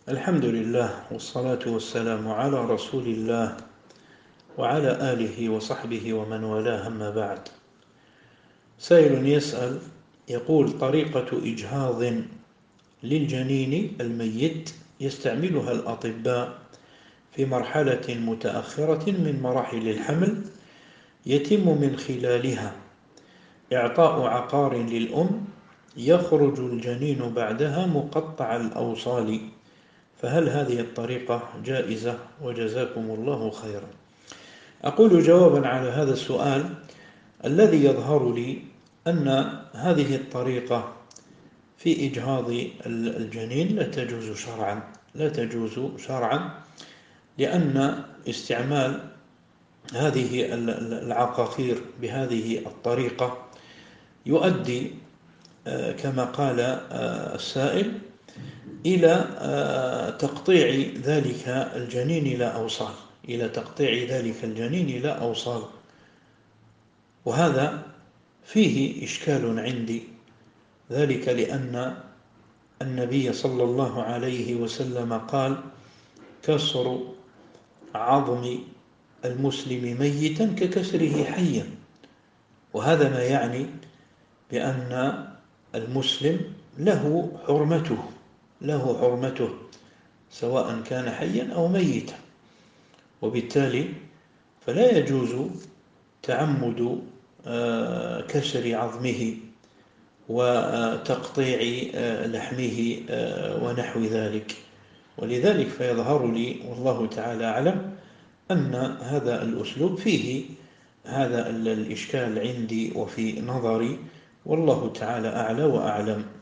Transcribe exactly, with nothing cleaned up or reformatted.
الحمد لله والصلاة والسلام على رسول الله وعلى آله وصحبه ومن والاه، أما بعد. سائل يسأل يقول: طريقة إجهاض للجنين الميت يستعملها الأطباء في مرحلة متأخرة من مراحل الحمل يتم من خلالها إعطاء عقار للأم يخرج الجنين بعدها مقطع الأوصال، فهل هذه الطريقة جائزة؟ وجزاكم الله خيرا. أقول جوابا على هذا السؤال: الذي يظهر لي أن هذه الطريقة في إجهاض الجنين لا تجوز شرعا لا تجوز شرعا لأن استعمال هذه العقاقير بهذه الطريقة يؤدي كما قال السائل إلى تقطيع ذلك الجنين إلى أوصال إلى تقطيع ذلك الجنين إلى أوصال وهذا فيه إشكال عندي، ذلك لأن النبي صلى الله عليه وسلم قال: كسر عظم المسلم ميتا ككسره حيا، وهذا ما يعني بأن المسلم له حرمته له حرمته سواء كان حيا أو ميتا، وبالتالي فلا يجوز تعمد كسر عظمه وتقطيع لحمه ونحو ذلك. ولذلك فيظهر لي والله تعالى أعلم أن هذا الأسلوب فيه هذا الإشكال عندي وفي نظري، والله تعالى أعلى وأعلم.